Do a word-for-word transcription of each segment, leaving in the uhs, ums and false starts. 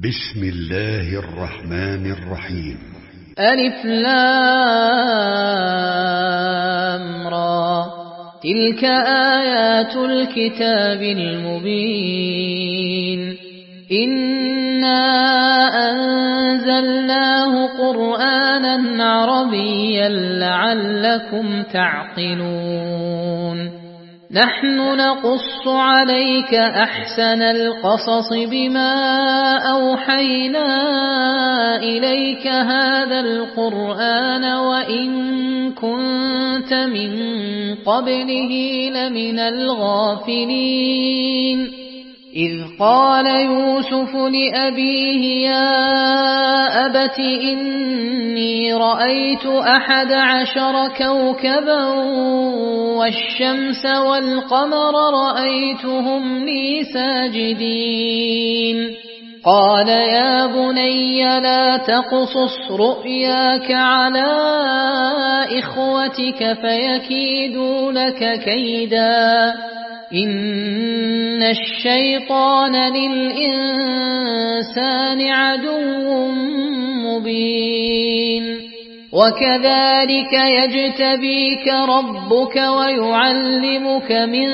بسم الله الرحمن الرحيم. ألف لام را تلك آيات الكتاب المبين إنا أنزلناه قرآنا عربيا لعلكم تعقلون نحن نقص عليك أحسن القصص بما أوحينا إليك هذا القرآن وإن كنت من قبله لمن الغافلين إذ قال يوسف لأبيه يا أبت إني رأيت أحد عشر كوكبا والشمس والقمر رأيتهم لي ساجدين قال يا بني لا تقصص رؤياك على إخوتك فيكيدوا لك كيدا إن الشيطان للإنسان عدو مبين وكذلك يجتبيك ربك ويعلمك من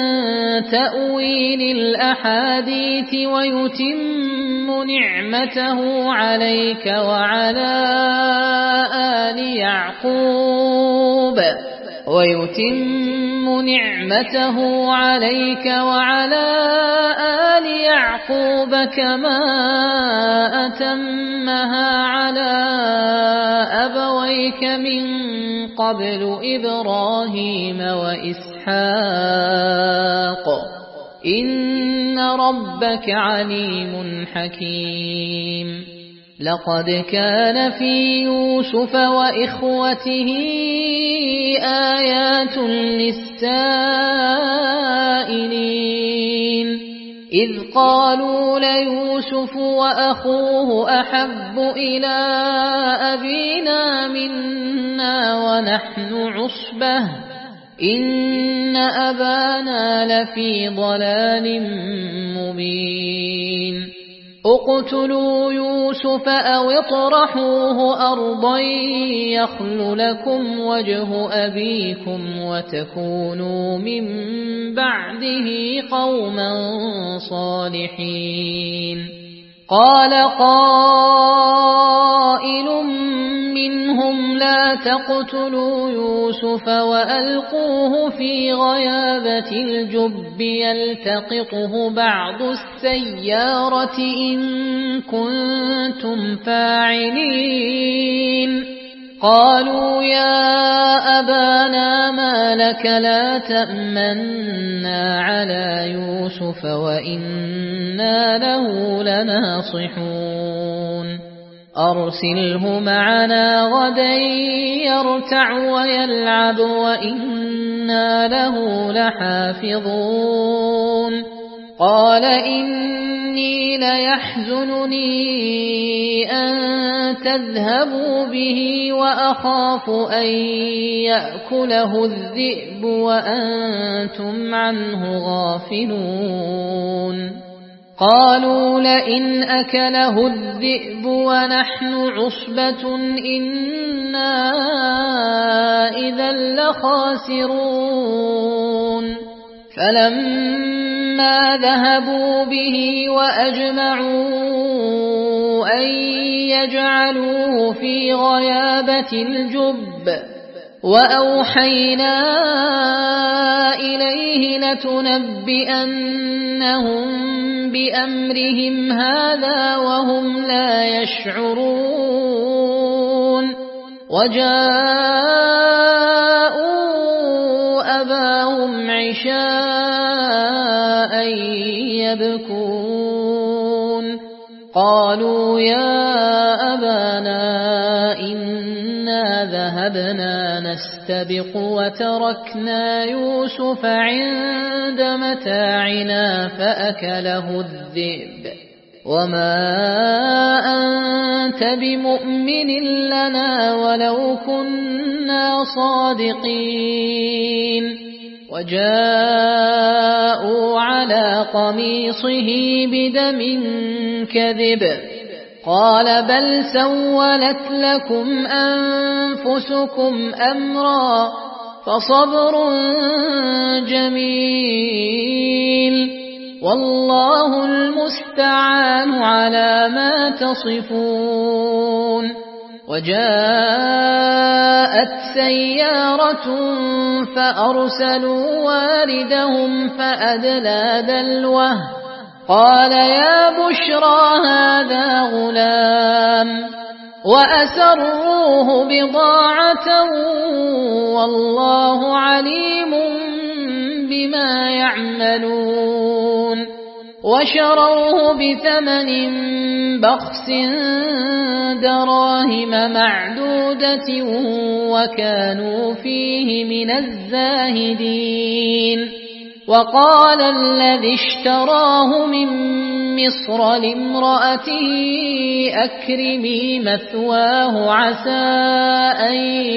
تأويل الأحاديث ويتم نعمته عليك وعلى آل يعقوب ويتم نعمته عليك وعلى آل يعقوب كما أتمها على أبويك من قبل إبراهيم وإسحاق إن ربك عليم حكيم لقد كان في يوسف وإخوته آيات للسائلين إذ قالوا ليوسف وأخوه أحب إلى أبينا منا ونحن عصبة إن أبانا لفي ضلال مبين اقتلوا يوسف أو اطرحوه أرضا يخل لكم وجه أبيكم وتكونوا من بعده قوما صالحين قال قائل منهم لا تقتلوا يوسف وألقوه في غيابة الجب يلتقطه بعض السيارة إن كنتم فاعلين قالوا يا أبانا ما لك لا تأمنا على يوسف وإنا له لناصحون أرسله معنا غدا يرتع ويلعب وإنا له لحافظون قال إني ليحزنني أن تذهبوا به وأخاف أن يأكله الذئب وأنتم عنه غافلون قالوا لئن أكله الذئب ونحن عصبة إنا إذا لخاسرون فلما ذهبوا به وأجمعوا أن يجعلوه في غيابة الجب وأوحينا إليه لتنبئنهم بأمرهم هذا وهم لا يشعرون وجاءوا أباهم عشاء يبكون قالوا يا أبانا إنا ذهبنا نستبق وتركنا يوسف عند متاعنا فأكله الذئب وما أنت بمؤمن لنا ولو كنا صادقين وجاءوا على قميصه بدم كذب قال بل سولت لكم أنفسكم أمرا فصبر جميل والله المستعان على ما تصفون. وجاءت سيارة فأرسلوا واردهم فأدلى دلوه قال يا بشرى هذا غلام وأسروه بضاعة والله عليم بما يعملون وشروه بثمن بخس دراهم معدودة وكانوا فيه من الزاهدين. وقال الذي اشتراه من مصر لامرأته أكرمي مثواه عسى أن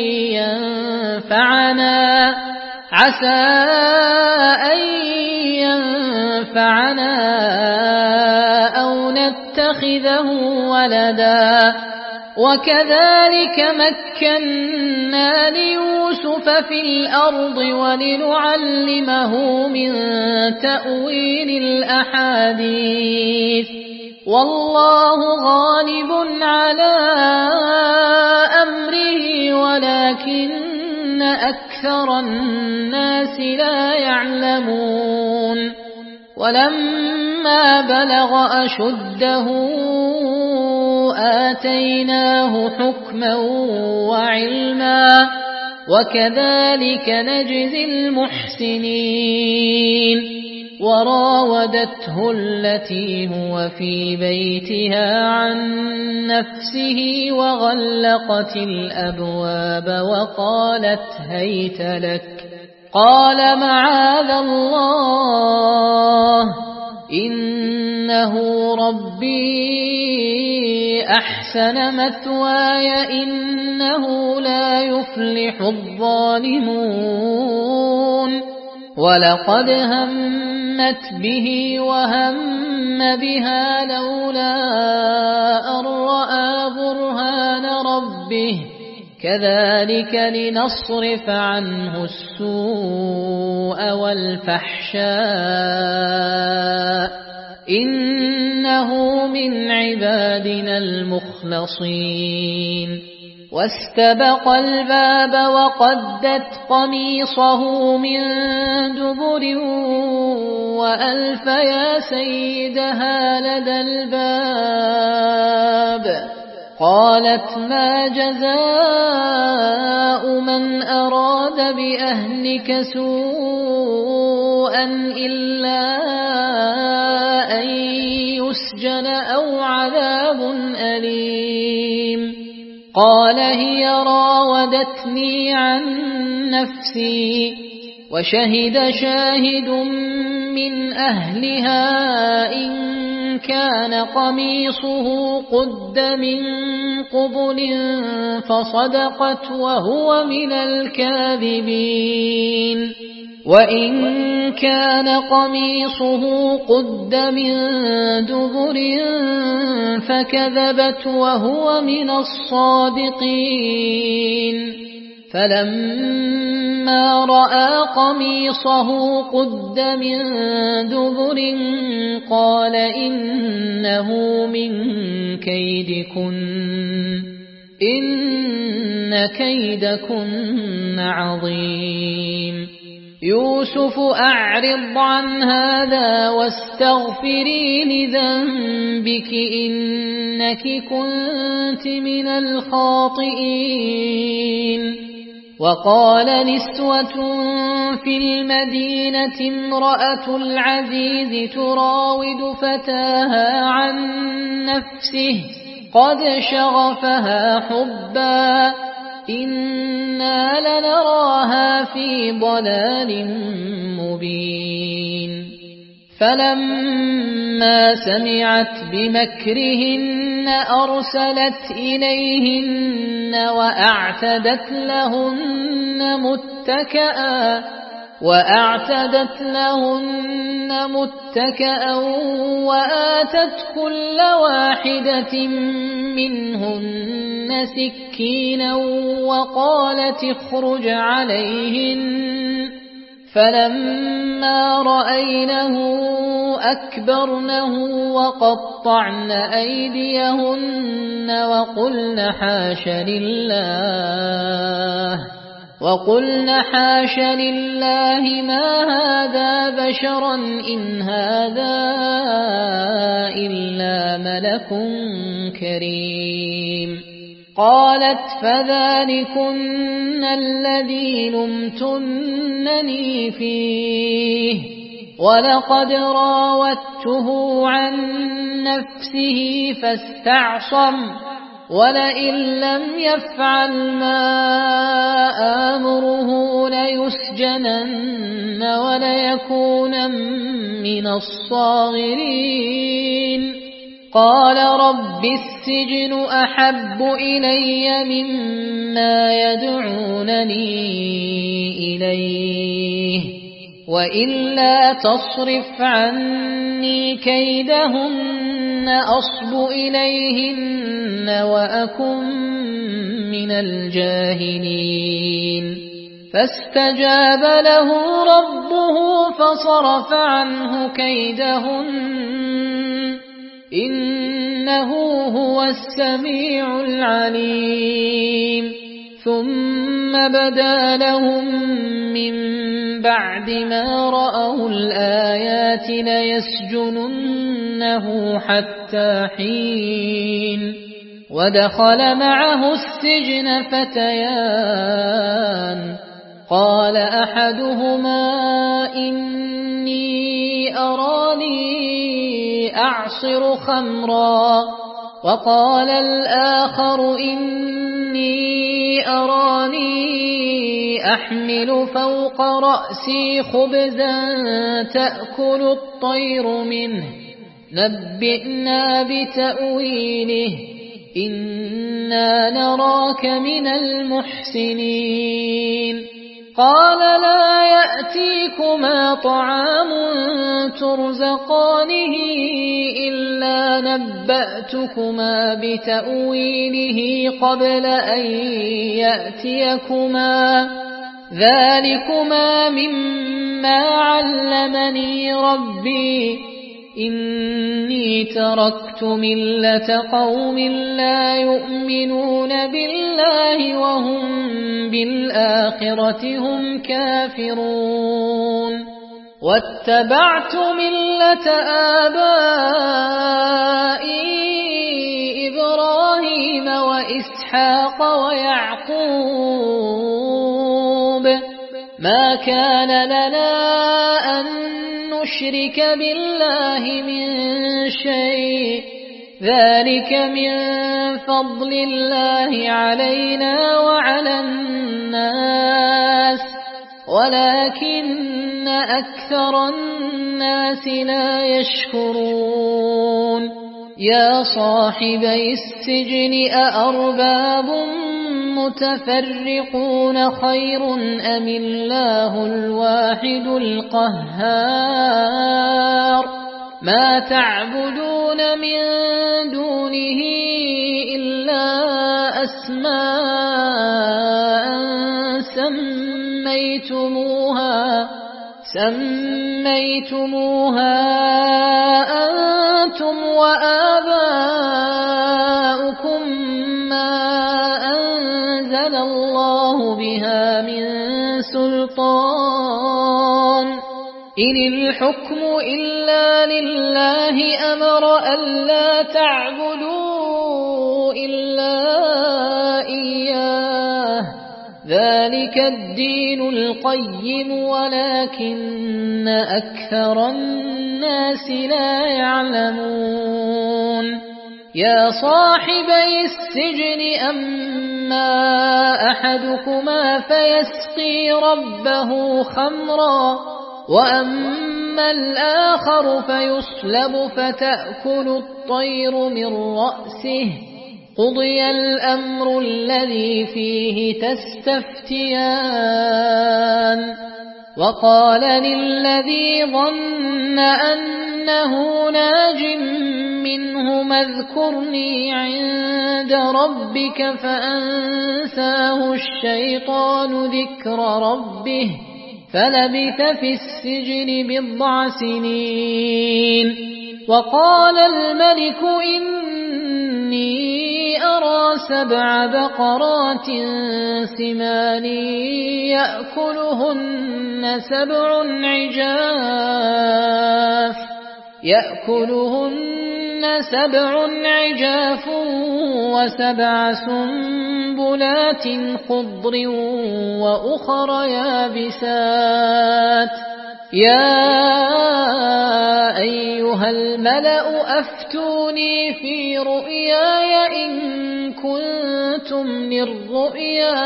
ينفعنا عسى أن ينفعنا أو نتخذه ولدا وكذلك مكنا ليوسف في الأرض ولنعلمه من تأويل الأحاديث والله غالب على أمره ولكن أكثر الناس لا يعلمون. ولما بلغ أشده آتيناه حكما وعلما وكذلك نجزي المحسنين. وراودته التي هو في بيتها عن نفسه وغلقت الأبواب وقالت هيت لك قال معاذ الله إنه ربي أحسن مثواي إنه لا يفلح الظالمون. ولقد همت به وهم بها لولا أن رأى برهان ربه كذلك لنصرف عنه السوء والفحشاء إنه من عبادنا المخلصين. واستبق الباب وقدت قميصه من دبر وألف يا سيدها لدى الباب قالت ما جزاء من أراد بأهلك سوءا إلا أن يسجن أو عذاب أليم قال هي راودتني عن نفسي وشهد شاهد من أهلها إن كان قميصه قد من قبل فصدقت وهو من الكاذبين وإن كان قميصه قد من دبر فكذبت وهو من الصادقين. فلما رأى قميصه قد من دبر قال إنه من كيدكن إن كيدكن عظيم. يوسف أعرض عن هذا واستغفري لذنبك إنك كنت من الخاطئين. وقال نسوة في المدينة امرأة العزيز تراود فتاها عن نفسه قد شغفها حبا إنا لنراها في ضلال مبين. فلما سمعت بمكرهن أرسلت إليهن وأعتدت لهن متكئا وأعتدت لهن متكأ وآتت كل واحدة منهن سكينا وقالت اخرج عليهن فلما رأينه أكبرنه وقطعن أيديهن وقلن حاش لله وقلن حاش لله ما هذا بشرا إن هذا إلا ملك كريم قالت فذلكن الذي لمتنني فيه ولقد راودته عن نفسه فاستعصم ولئن لم يفعل ما آمره ليسجنن وليكون من الصاغرين قال رب السجن أحب إلي مما يدعونني إليه وإلا تصرف عني كيدهن أصب إليهن وأكن من الجاهلين فاستجاب له ربه فصرف عنه كيدهن إنه هو السميع العليم ثم بدا لهم من بعد ما رأوا الآيات ليسجننه حتى حين ودخل معه السجن فتيان قال أحدهما إني أراني أعصر خمرا وقال الآخر إني أراني أحمل فوق رأسي خبزا تأكل الطير منه نبئنا بتأويله إنا نراك من المحسنين قال لا يأتيكما طعام ترزقانه إلا نبأتكما بتأويله قبل أن يأتيكما ذلكما مما علمني ربي إني تركت ملة قوم لا يؤمنون بالله وهم بالآخرة هم كافرون واتبعت ملة آبائي إبراهيم وإسحاق ويعقوب ما كان لنا أن نشرك بالله من شيء ذلك من فضل الله علينا وعلى الناس ولكن أكثر الناس لا يشكرون يا صاحبي السجن أأرباب متفرقون خير أم الله الواحد القهار ما تعبدون من دونه إلا أسماء سميتموها سميتموها أنتم وآباؤكم ما أنزل الله بها من سلطان إن الحكم إلا لله أمر ألا تعبدوا إلا إياه ذلك الدين القيم ولكن أكثر الناس لا يعلمون يا صاحبي السجن أما أحدكما فيسقي ربه خمرا وأما الآخر فيصلب فتأكل الطير من رأسه قضي الأمر الذي فيه تستفتيان وقال للذي ظن أنه ناج منه اذكرني عند ربك فأنساه الشيطان ذكر ربه فلبث في السجن بضع سنين. وقال الملك إني أرى سبع بقرات سمان يأكلهن سبع عجاف يأكلهن سبع عجاف وسبع سنبلات خضر وأخر يابسات. يا أيها الملأ أفتوني في رؤياي إن كنتم للرؤيا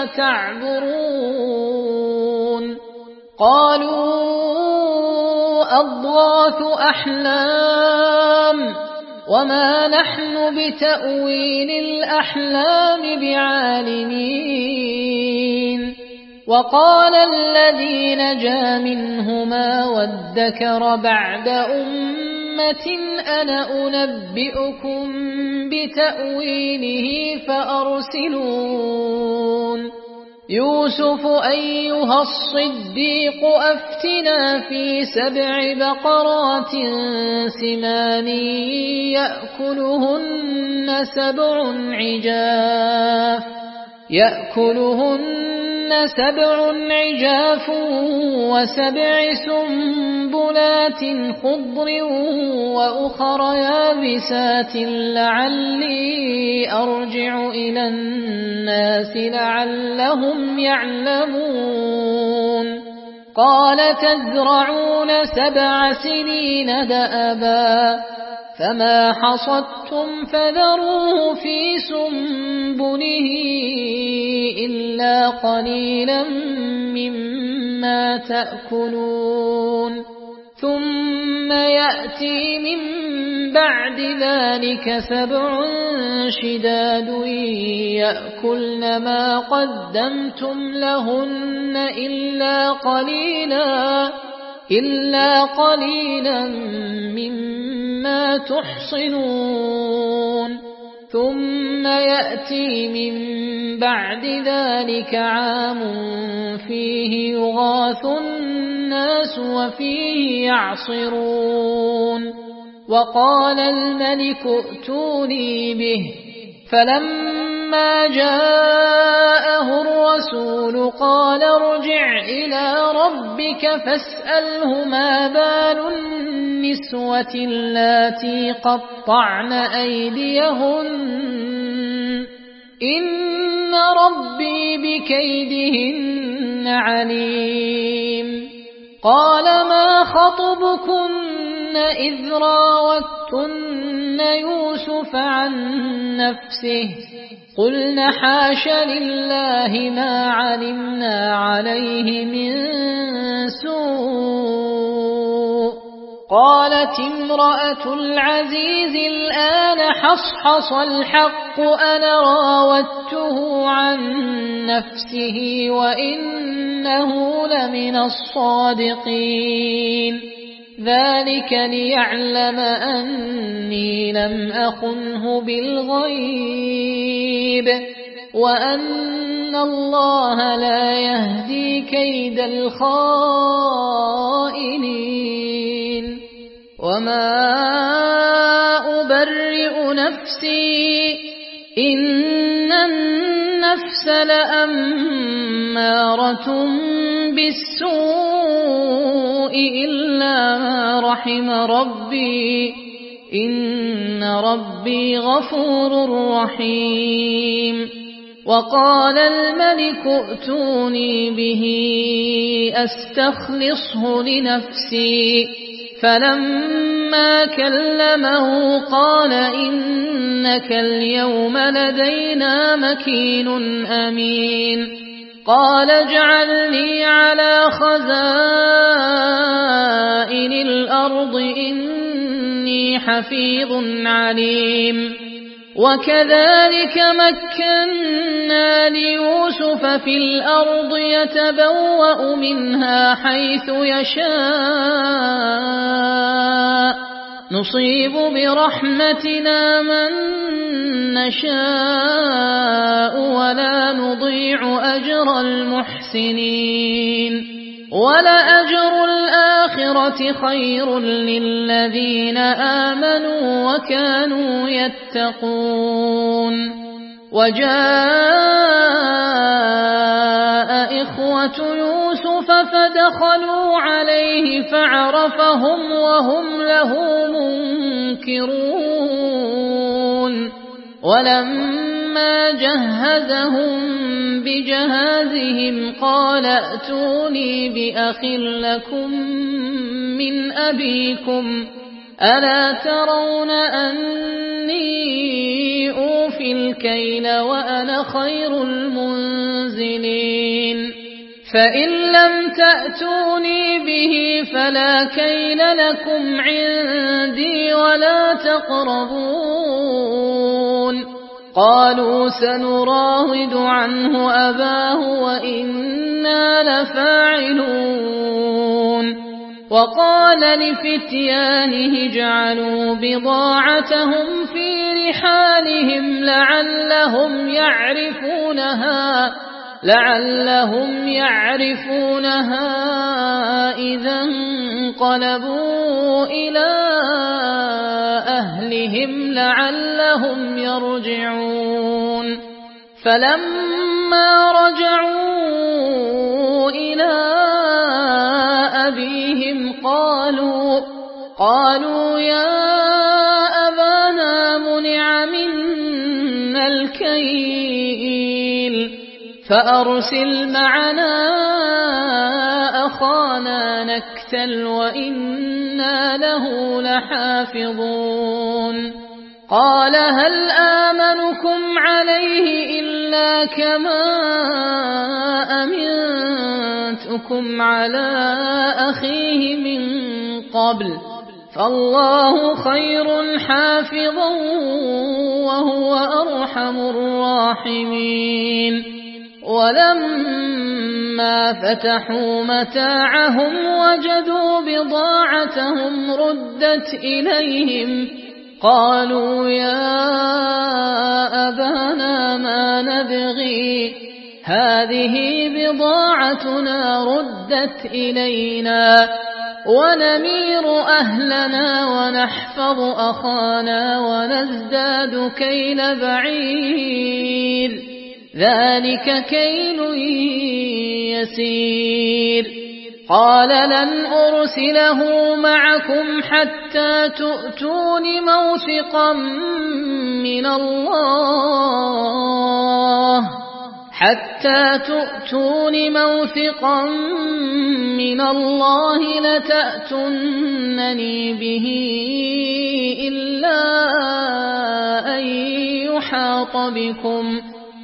تعبرون. قالوا أضغاث أحلام وما نحن بتأويل الأحلام بعالمين. وقال الذي نجا منهما وادكر بعد أمة أنا أنبئكم بتأويله فأرسلون. يوسف أيها الصديق أفتنا في سبع بقرات سمان يأكلهن سبع عجاف يأكلهن سبع عجاف وسبع سنبلات خضر وأخر يابسات لعلي أرجع إلى الناس لعلهم يعلمون. قال تزرعون سبع سنين دأبا فما حصدتم فذروه في سنبله إلا قليلا مما تأكلون. ثم يأتي من بعد ذلك سبع شداد يأكلن ما قدمتم لهن إلا قليلا إلا قليلا مما تحصنون. ثم يأتي من بعد ذلك عام فيه يغاث الناس وفيه يعصرون. وقال الملك ائتوني به فلما جاءه الرسول قال ارجع إلى ربك فاسأله ما بال النسوة اللاتي قطعن أيديهن إن ربي بكيدهن عليم. قال ما خطبكن إذ راوتن يوسف عن نفسه قلن حاش لله ما علمنا عليه من سوء. قالت امرأة العزيز الآن حصحص الحق أنا راودته عن نفسه وإنه لمن الصادقين. ذلك ليعلم أني لم أخنه بالغيب وأن الله لا يهدي كيد الخائنين. وما أبرئ نفسي إن النفس لأمارة بالسوء إلا ما رحم ربي إن ربي غفور رحيم. وقال الملك ائتوني به أستخلصه لنفسي فلما كلمه قال إنك اليوم لدينا مكين أمين. قال اجعلني على خزائن الأرض إني حفيظ عليم. وكذلك مكنا مكنا ليوسف في الأرض يتبوأ منها حيث يشاء نصيب برحمتنا من نشاء ولا نضيع أجر المحسنين ولأجر الآخرة خير للذين آمنوا وكانوا يتقون وجاء إخوة يوسف فدخلوا عليه فعرفهم وهم له منكرون ولما جهزهم بجهازهم قال ائتوني بأخ لكم من أبيكم ألا ترون أني أوفي الكيل وأنا خير المنزلين فإن لم تأتوني به فلا كيل لكم عندي ولا تقربون قالوا سنراود عنه أباه وإنا لفاعلون وقال لفتيانه اجعلوا بضاعتهم في رحالهم لعلهم يعرفونها لعلهم يعرفونها إذا انقلبوا إلى أهلهم لعلهم يرجعون فلما رجعوا إلى أبيهم قالوا قالوا يا أبانا منع منا الكيل فأرسل معنا أخانا نكتل وإنا له لحافظون قال هل آمنكم عليه إلا كما أمنتكم على أخيه من قبل فالله خير حافظا وهو أرحم الراحمين ولما فتحوا متاعهم وجدوا بضاعتهم ردت إليهم قالوا يا أبانا ما نبغي هذه بضاعتنا ردت إلينا ونمير أهلنا ونحفظ أخانا ونزداد كيل بعير ذلك كيل يسير قال لن أرسله معكم حتى تؤتون موثقا من الله حتى تؤتون موثقا من الله لتأتونني به إلا أن يحاط بكم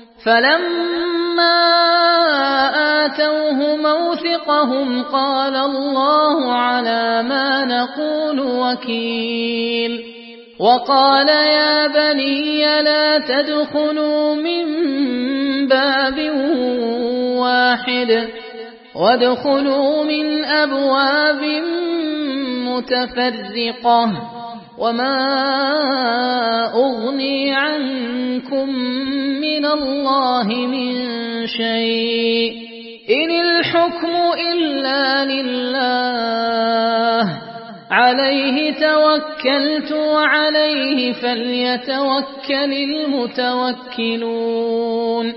فلما آتوه موثقهم قال الله على ما نقول وكيل وقال يا بني لا تدخلوا من باب واحد وادخلوا من أبواب متفرقة وما أغني عنكم من الله من شيء إن الحكم إلا لله عليه توكلت وعليه فليتوكل المتوكلون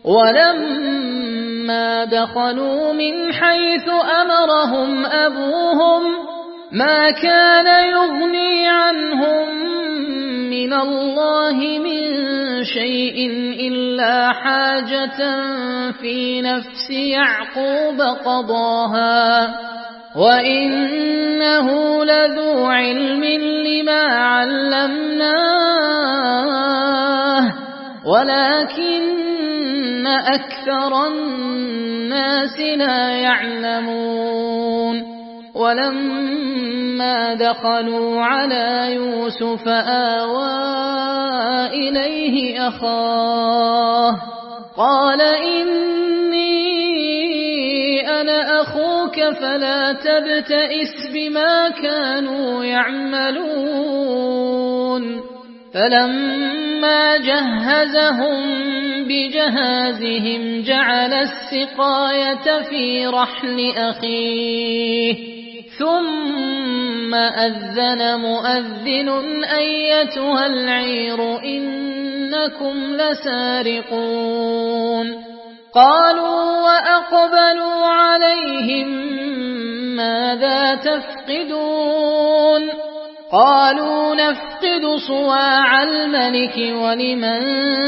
ولما دخلوا من حيث أمرهم أبوهم ما كان يغني عنهم من الله من شيء إلا حاجة في نفس يعقوب قضاها وإنه لذو علم لما علمناه ولكن أكثر الناس لا يعلمون ولما دخلوا على يوسف آوى إليه أخاه قال إني أنا أخوك فلا تبتئس بما كانوا يعملون فلما جهزهم بجهازهم جعل السقاية في رحل أخيه ثم أذن مؤذن أيتها العير إنكم لسارقون قالوا وأقبلوا عليهم ماذا تفقدون قالوا نفقد صواع الملك ولمن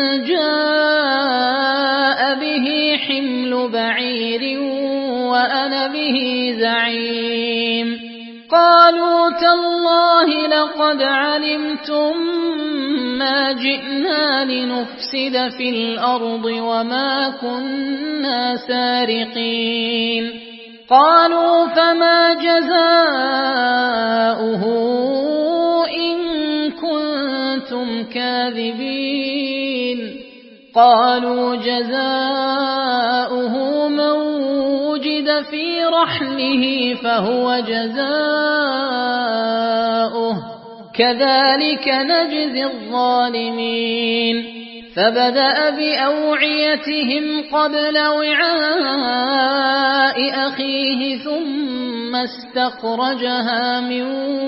جاء به حمل بعير وأنا به زعيم قالوا تالله لقد علمتم ما جئنا لنفسد في الأرض وما كنا سارقين قالوا فما جزاؤه إن كنتم كاذبين قالوا جزاؤه من وجد في رحله فهو جزاؤه كذلك نجزي الظالمين فبدأ بأوعيتهم قبل وعاء أخيه ثم استخرجها من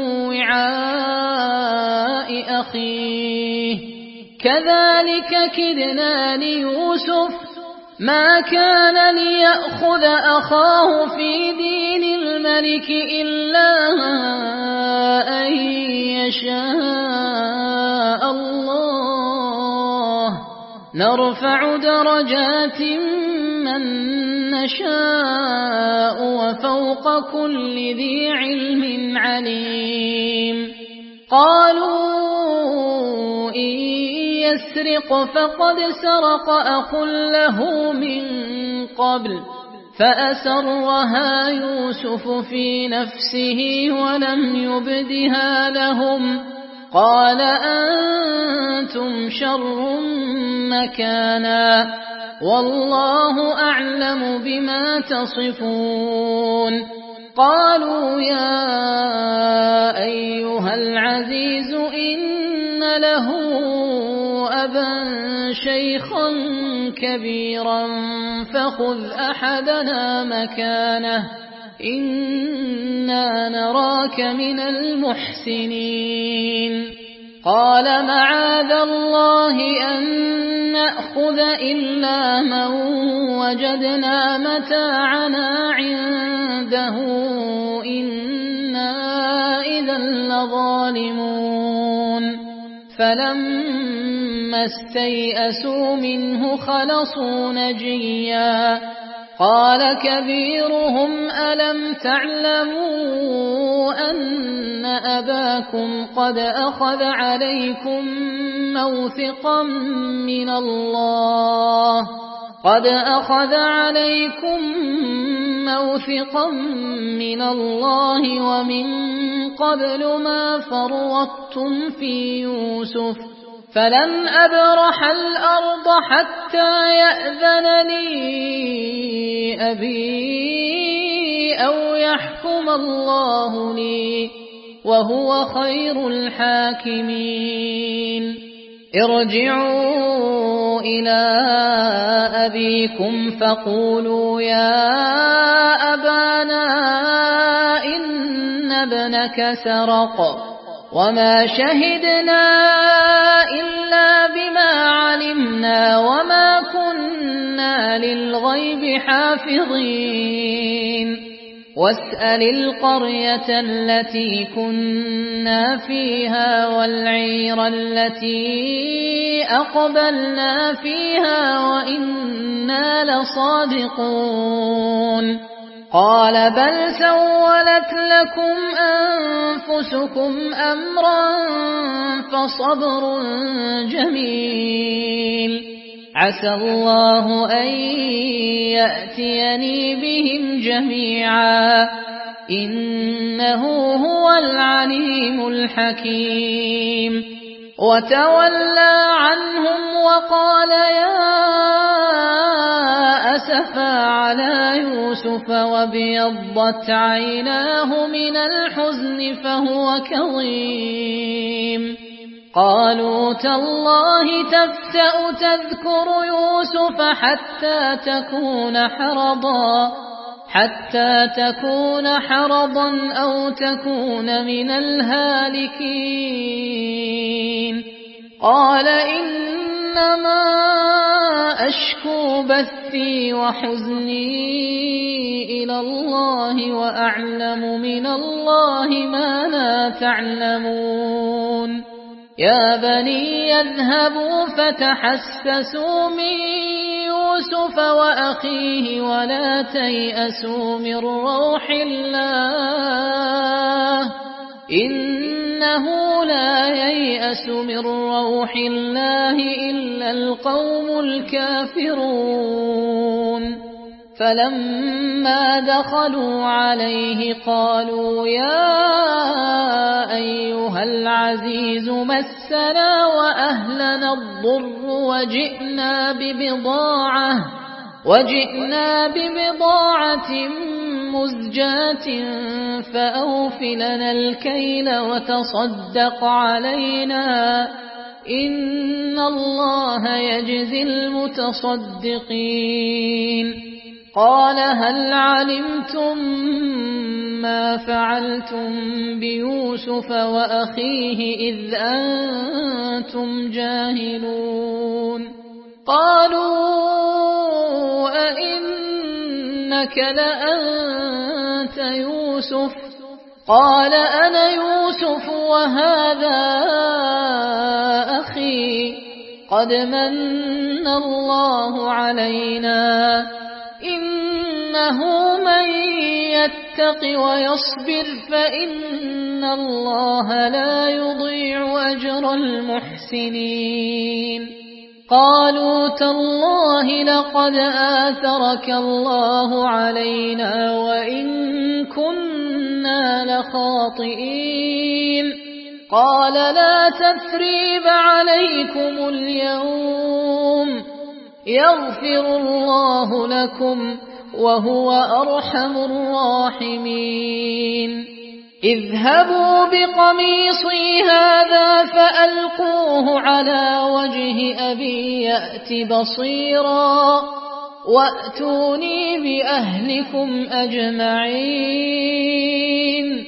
وعاء أخيه كذلك كدنا ليوسف ما كان ليأخذ أخاه في دين الملك إلا أن يشاء الله نرفع درجات من نشاء وفوق كل ذي علم عليم قالوا إن يسرق فقد سرق أخ له من قبل فأسرها يوسف في نفسه ولم يبدها لهم قال أنتم شر مكانا والله أعلم بما تصفون قالوا يا أيها العزيز إن له أبا شيخا كبيرا فخذ أحدنا مكانه إنا نراك من المحسنين قال معاذ الله أن نأخذ إلا من وجدنا متاعنا عنده إنا إذا لظالمون فلما استيئسوا منه خلصوا نجيا قال كبيرهم ألم تعلموا أن أباكم قد أخذ عليكم موثقا من الله قد أخذ عليكم موثقا من الله ومن قبل ما فرطتم في يوسف فلن أبرح الأرض حتى يأذن لي أبي أو يحكم الله لي وهو خير الحاكمين ارجعوا إلى أبيكم فقولوا يا أبانا إن ابنك سرق وما شهدنا إلا بما علمنا وما كنا للغيب حافظين واسأل القرية التي كنا فيها والعير التي أقبلنا فيها وإنا لصادقون قال بل سولت لكم أنفسكم أمرا فصبر جميل عسى الله أن يأتيني بهم جميعا إنه هو العليم الحكيم وتولى عنهم وقال يا أسفا على يوسف وابيضت عيناه من الحزن فهو كظيم قالوا تالله تفتأ تذكر يوسف حتى تكون حرضا حتى تكون حرضا أو تكون من الهالكين قال إنما أشكو بثي وحزني إلى الله وأعلم من الله ما لا تعلمون يا بني يذهبوا فتحسسوا من يوسف وأخيه ولا تيأسوا من روح الله إنه لا ييأس من روح الله إلا القوم الكافرون فلما دخلوا عليه قالوا يا أيها العزيز مسنا وأهلنا الضر وجئنا ببضاعة وجئنا ببضاعة مزجاة فأوف لنا الكيل وتصدق علينا إن الله يجزي المتصدقين قال هل علمتم ما فعلتم بيوسف وأخيه إذ أنتم جاهلون قالوا أئنك لأنت يوسف قال أنا يوسف وهذا أخي قد من الله علينا إنه من يتق ويصبر فإن الله لا يضيع أجر المحسنين قالوا تالله لقد آثرك الله علينا وإن كنا لخاطئين قال لا تثريب عليكم اليوم يغفر الله لكم وهو أرحم الراحمين اذهبوا بقميصي هذا فألقوه على وجه أبي يأت بصيرا وأتوني بأهلكم أجمعين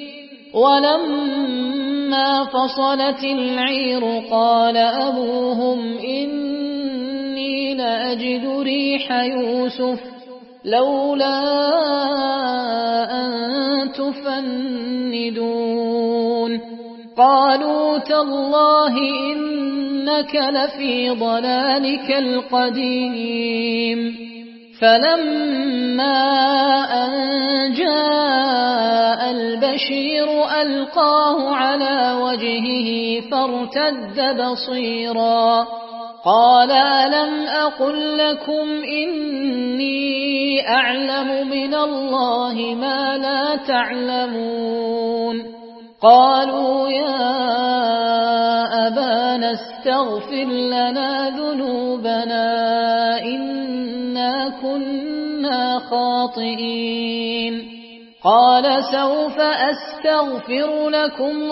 ولما فصلت العير قال أبوهم إني لأجد ريح يوسف لولا أن تفندون قالوا تالله إنك لفي ضلالك القديم فلما أن جاء البشير ألقاه على وجهه فارتد بصيرا قال ألم أقل لكم إني أعلم من الله ما لا تعلمون قالوا يا أبانا استغفر لنا ذنوبنا إنا كنا خاطئين قال سوف أستغفر لكم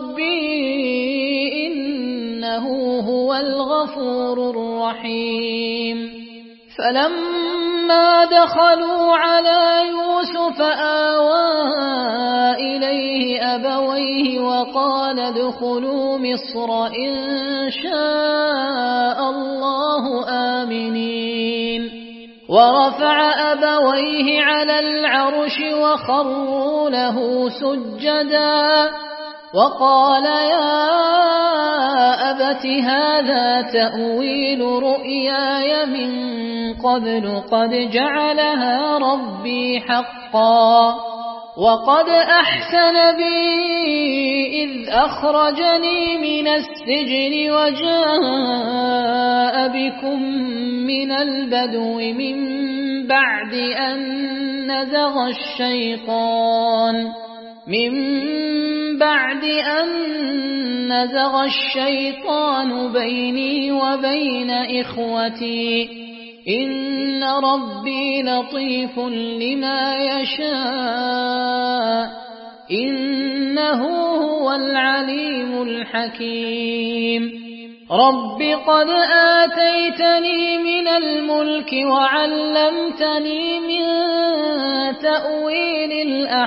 ربي إنه هو الغفور الرحيم فلما دخلوا على يوسف آوى إليه أبويه وقال ادخلوا مصر إن شاء الله آمنين ورفع أبويه على العرش وخروا له سجدا وقال يا أبت هذا تأويل رؤياي من قبل قد جعلها ربي حقا وقد أحسن بي إذ أخرجني من السجن وجاء بكم من البدو من بعد أن نزغ الشيطان من بعد أن نزغ الشيطان بيني وبين إخوتي إن ربي لطيف لما يشاء إنه هو العليم الحكيم رب قد آتيتني من الملك وعلمتني من تأويل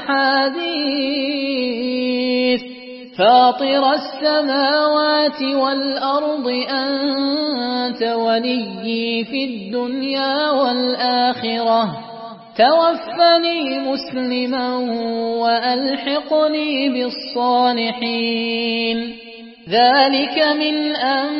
الأحاديث فاطر السماوات والأرض أنت وليي في الدنيا والآخرة توفني مسلما وألحقني بالصالحين ذلك من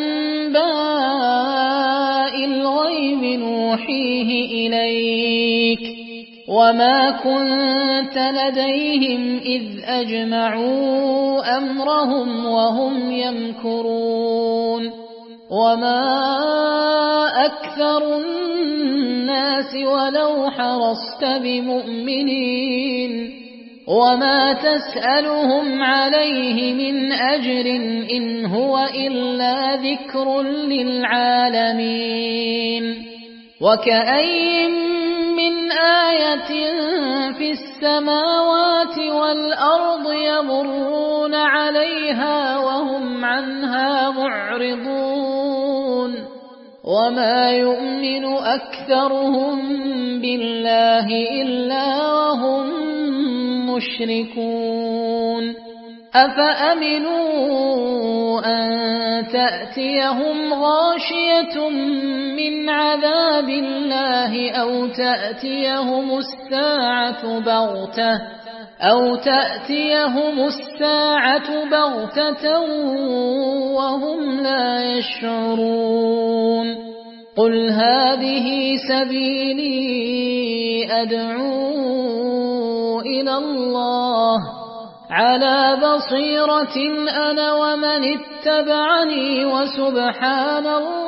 أنباء الغيب نوحيه إليك وما كنت لديهم إذ أجمعوا أمرهم وهم يمكرون وما أكثر الناس ولو حرصت بمؤمنين وما تسألهم عليه من أجر إن هو إلا ذكر للعالمين وكأين من آية في السماوات والأرض يمرون عليها وهم عنها معرضون وما يؤمن أكثرهم بالله إلا وهم مشركون أفأمنوا أن تأتيهم غاشية من عذاب الله أو تأتيهم الساعة بغتة أو تأتيهم الساعة بغتة وهم لا يشعرون قل هذه سبيلي أدعو إلى الله على بصيرة أنا ومن اتبعني وسبحان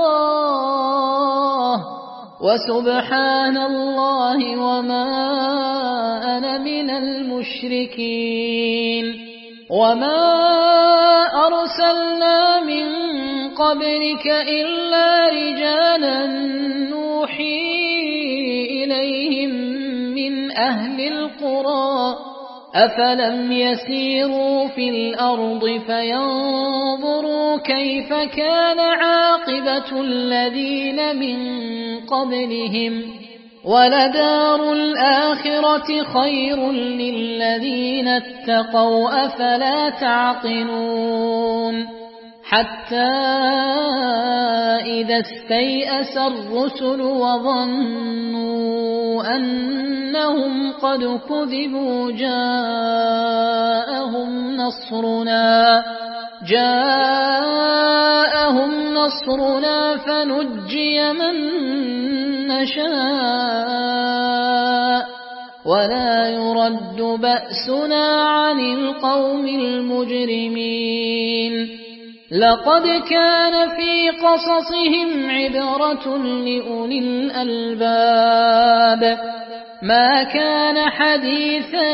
الله وسبحان الله وما أنا من المشركين وما أرسلنا من قبلك إلا رجالا نوحي إليهم من أهل القرى أفلم يسيروا في الأرض فينظروا كيف كان عاقبة الذين من قبلهم ولدار الآخرة خير للذين اتقوا أفلا تعقلون حتى إذا استيأس الرسل وظنوا أنهم قد كذبوا جاءهم نصرنا جاءهم نصرنا فنجي من نشاء ولا يرد بأسنا عن القوم المجرمين لقد كان في قصصهم عبرة لأولي الألباب ما كان حديثا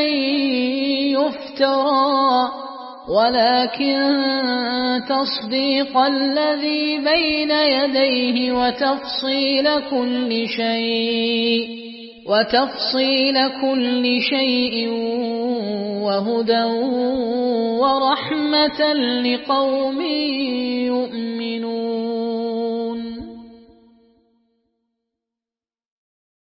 يفترى ولكن تصديق الذي بين يديه وتفصيل كل شيء وتفصيل كل شيء وهدى ورحمة لقوم يؤمنون